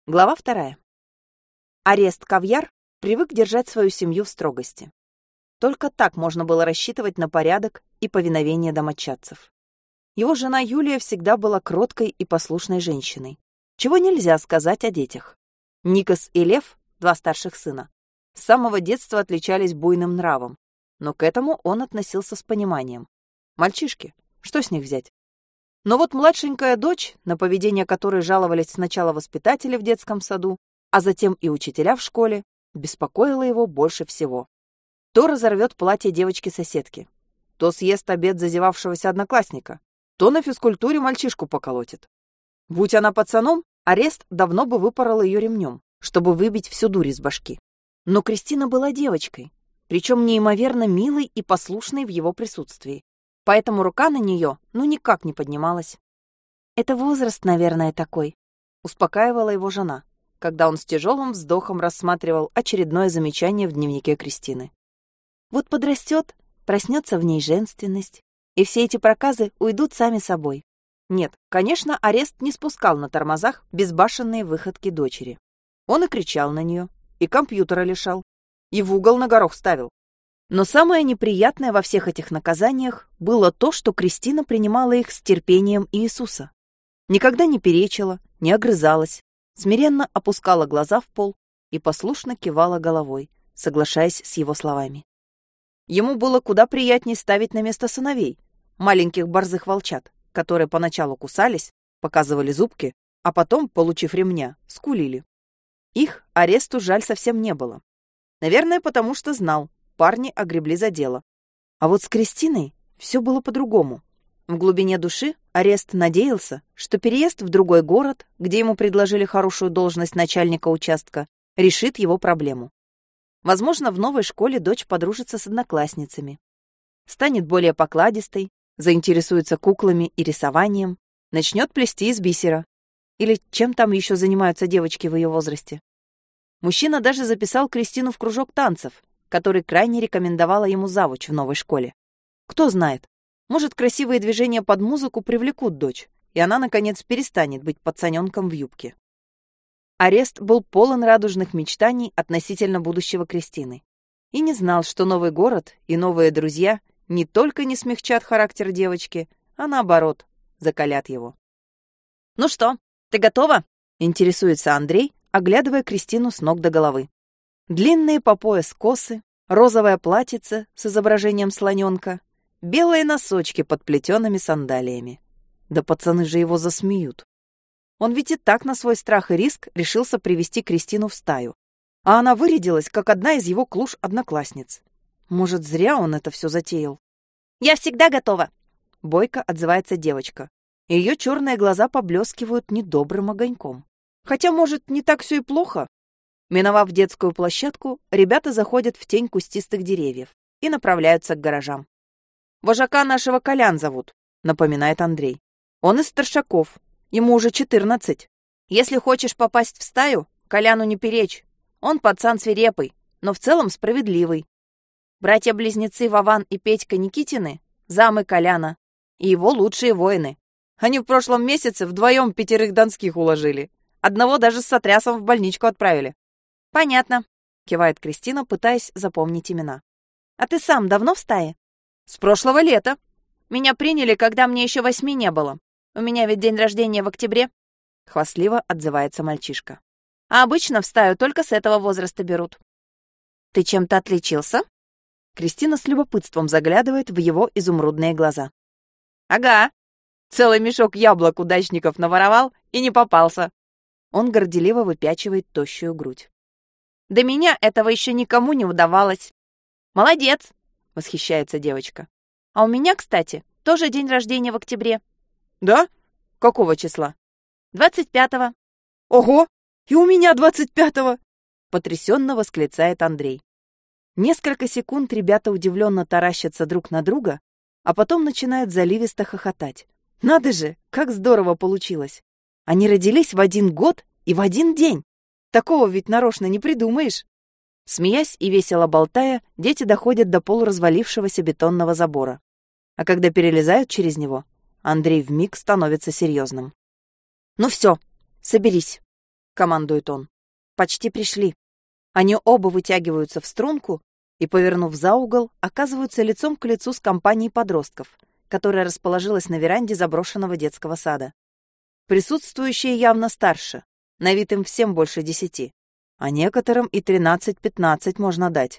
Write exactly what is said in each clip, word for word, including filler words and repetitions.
Глава вторая. Арест Кавьяр привык держать свою семью в строгости. Только так можно было рассчитывать на порядок и повиновение домочадцев. Его жена Юлия всегда была кроткой и послушной женщиной, чего нельзя сказать о детях. Никос и Лев, два старших сына, с самого детства отличались буйным нравом, но к этому он относился с пониманием. Мальчишки, что с них взять? Но вот младшенькая дочь, на поведение которой жаловались сначала воспитатели в детском саду, а затем и учителя в школе, беспокоила его больше всего. То разорвет платье девочки-соседки, то съест обед зазевавшегося одноклассника, то на физкультуре мальчишку поколотит. Будь она пацаном, Арест давно бы выпорол ее ремнем, чтобы выбить всю дурь из башки. Но Кристина была девочкой, причем неимоверно милой и послушной в его присутствии. Поэтому рука на нее ну никак не поднималась. «Это возраст, наверное, такой», — успокаивала его жена, когда он с тяжелым вздохом рассматривал очередное замечание в дневнике Кристины. «Вот подрастет, проснется в ней женственность, и все эти проказы уйдут сами собой». Нет, конечно, Арест не спускал на тормозах безбашенные выходки дочери. Он и кричал на нее, и компьютера лишал, и в угол на горох ставил. Но самое неприятное во всех этих наказаниях было то, что Кристина принимала их с терпением Иисуса. Никогда не перечила, не огрызалась, смиренно опускала глаза в пол и послушно кивала головой, соглашаясь с его словами. Ему было куда приятнее ставить на место сыновей, маленьких борзых волчат, которые поначалу кусались, показывали зубки, а потом, получив ремня, скулили. Их Аресту жаль совсем не было. Наверное, потому что знал, парни огребли за дело. А вот с Кристиной все было по-другому. В глубине души Арест надеялся, что переезд в другой город, где ему предложили хорошую должность начальника участка, решит его проблему. Возможно, в новой школе дочь подружится с одноклассницами, станет более покладистой, заинтересуется куклами и рисованием, начнет плести из бисера. Или чем там еще занимаются девочки в ее возрасте. Мужчина даже записал Кристину в кружок танцев, который крайне рекомендовала ему завуч в новой школе. Кто знает, может, красивые движения под музыку привлекут дочь, и она, наконец, перестанет быть пацаненком в юбке. Арест был полон радужных мечтаний относительно будущего Кристины и не знал, что новый город и новые друзья не только не смягчат характер девочки, а наоборот, закалят его. «Ну что, ты готова?» — интересуется Андрей, оглядывая Кристину с ног до головы. Длинные по пояс косы, розовое платьице с изображением слоненка, белые носочки под плетеными сандалиями. Да пацаны же его засмеют. Он ведь и так на свой страх и риск решился привести Кристину в стаю, а она вырядилась, как одна из его клуш-одноклассниц. Может, зря он это все затеял? «Я всегда готова!» — бойко отзывается девочка. Ее черные глаза поблескивают недобрым огоньком. Хотя, может, не так все и плохо? Миновав детскую площадку, ребята заходят в тень кустистых деревьев и направляются к гаражам. «Вожака нашего Колян зовут», — напоминает Андрей. «Он из старшаков, ему уже четырнадцать. Если хочешь попасть в стаю, Коляну не перечь. Он пацан свирепый, но в целом справедливый. Братья-близнецы Вован и Петька Никитины — замы Коляна, и его лучшие воины. Они в прошлом месяце вдвоем пятерых донских уложили. Одного даже с сотрясом в больничку отправили». «Понятно», — кивает Кристина, пытаясь запомнить имена. «А ты сам давно в стае?» «С прошлого лета. Меня приняли, когда мне еще восьми не было. У меня ведь день рождения в октябре», — хвастливо отзывается мальчишка. «А обычно в стаю только с этого возраста берут». «Ты чем-то отличился?» Кристина с любопытством заглядывает в его изумрудные глаза. «Ага. Целый мешок яблок удачников наворовал и не попался». Он горделиво выпячивает тощую грудь. «До меня этого еще никому не удавалось». «Молодец!» — восхищается девочка. «А у меня, кстати, тоже день рождения в октябре». «Да? Какого числа?» «двадцать пятого». «Ого! И у меня двадцать пятого!» — потрясенно восклицает Андрей. Несколько секунд ребята удивленно таращатся друг на друга, а потом начинают заливисто хохотать. Надо же, как здорово получилось! Они родились в один год и в один день. Такого ведь нарочно не придумаешь. Смеясь и весело болтая, дети доходят до полуразвалившегося бетонного забора. А когда перелезают через него, Андрей вмиг становится серьезным. «Ну все, соберись. — командует он. Почти пришли. Они оба вытягиваются в струнку и, повернув за угол, оказываются лицом к лицу с компанией подростков, которая расположилась на веранде заброшенного детского сада. Присутствующие явно старше, на вид им всем больше десяти, а некоторым и тринадцать-пятнадцать можно дать.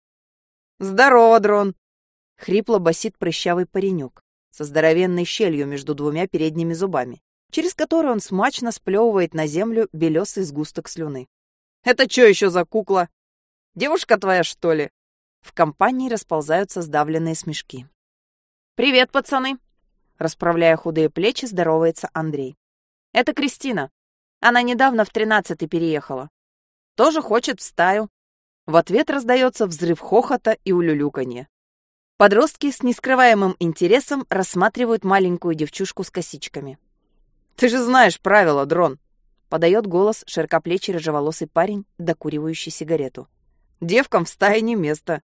«Здорово, Дрон!» — хрипло басит прыщавый паренек со здоровенной щелью между двумя передними зубами, через который он смачно сплевывает на землю белесый сгусток слюны. «Это что еще за кукла? Девушка твоя, что ли?» В компании расползаются сдавленные смешки. «Привет, пацаны!» Расправляя худые плечи, здоровается Андрей. «Это Кристина. Она недавно в тринадцатый переехала. Тоже хочет в стаю». В ответ раздается взрыв хохота и улюлюканье. Подростки с нескрываемым интересом рассматривают маленькую девчушку с косичками. «Ты же знаешь правила, Дрон!» — подает голос широкоплечий рыжеволосый парень, докуривающий сигарету. «Девкам в стае не место».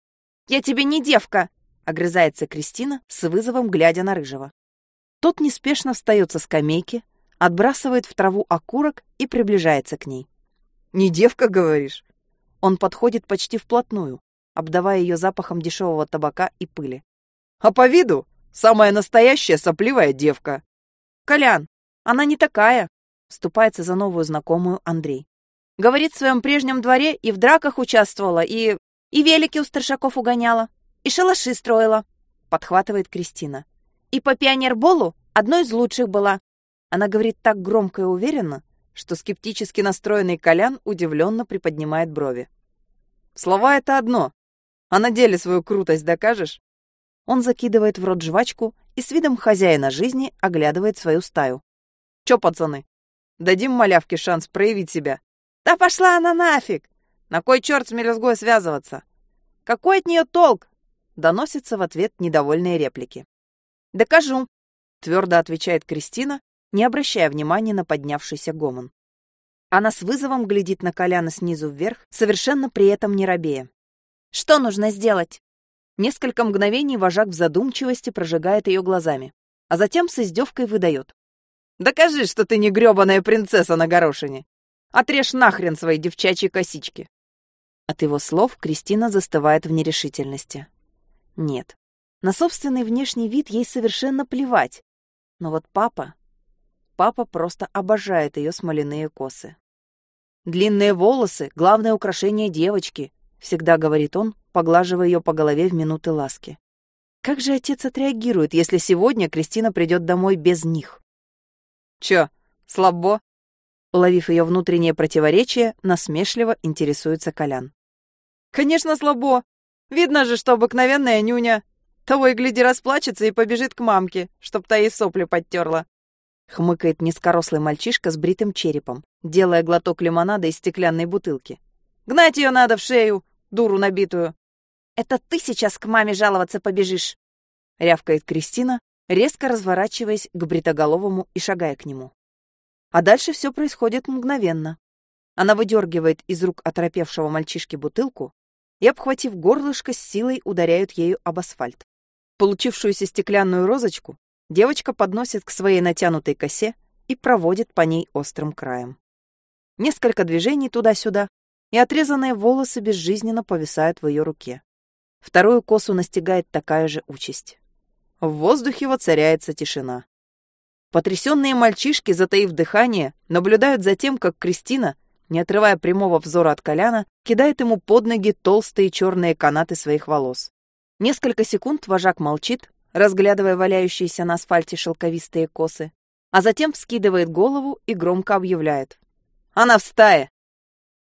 «Я тебе не девка!» — огрызается Кристина с вызовом, глядя на рыжего. Тот неспешно встает со скамейки, отбрасывает в траву окурок и приближается к ней. «Не девка, говоришь?» Он подходит почти вплотную, обдавая ее запахом дешевого табака и пыли. «А по виду самая настоящая сопливая девка!» «Колян, она не такая!» — вступается за новую знакомую Андрей. «Говорит, в своем прежнем дворе и в драках участвовала, и... и велики у старшаков угоняла, и шалаши строила», — подхватывает Кристина. «И по пионерболу одной из лучших была». Она говорит так громко и уверенно, что скептически настроенный Колян удивленно приподнимает брови. «Слова — это одно. А на деле свою крутость докажешь?» Он закидывает в рот жвачку и с видом хозяина жизни оглядывает свою стаю. «Чё, пацаны, дадим малявке шанс проявить себя?» «Да пошла она нафиг! На кой черт с мелюзгой связываться? Какой от нее толк?» Доносится в ответ недовольные реплики. «Докажу», — твердо отвечает Кристина, не обращая внимания на поднявшийся гомон. Она с вызовом глядит на Коляна снизу вверх, совершенно при этом не робея. «Что нужно сделать?» Несколько мгновений вожак в задумчивости прожигает ее глазами, а затем с издевкой выдает. «Докажи, что ты не грёбаная принцесса на горошине! Отрежь нахрен свои девчачьи косички!» От его слов Кристина застывает в нерешительности. Нет, на собственный внешний вид ей совершенно плевать. Но вот папа... Папа просто обожает ее смоляные косы. «Длинные волосы — главное украшение девочки», — всегда говорит он, поглаживая ее по голове в минуты ласки. Как же отец отреагирует, если сегодня Кристина придет домой без них? «Чё, слабо?» Уловив ее внутреннее противоречие, насмешливо интересуется Колян. «Конечно, слабо. Видно же, что обыкновенная нюня. Того и гляди расплачется и побежит к мамке, чтоб та ей сопли подтерла». Хмыкает низкорослый мальчишка с бритым черепом, делая глоток лимонада из стеклянной бутылки. «Гнать ее надо в шею, дуру набитую!» «Это ты сейчас к маме жаловаться побежишь!» — рявкает Кристина, резко разворачиваясь к бритоголовому и шагая к нему. А дальше все происходит мгновенно. Она выдергивает из рук оторопевшего мальчишки бутылку и, обхватив горлышко, с силой ударяют ею об асфальт. Получившуюся стеклянную розочку девочка подносит к своей натянутой косе и проводит по ней острым краем. Несколько движений туда-сюда, и отрезанные волосы безжизненно повисают в ее руке. Вторую косу настигает такая же участь. В воздухе воцаряется тишина. Потрясенные мальчишки, затаив дыхание, наблюдают за тем, как Кристина, не отрывая прямого взора от Коляна, кидает ему под ноги толстые черные канаты своих волос. Несколько секунд вожак молчит, разглядывая валяющиеся на асфальте шелковистые косы, а затем вскидывает голову и громко объявляет. «Она в стае!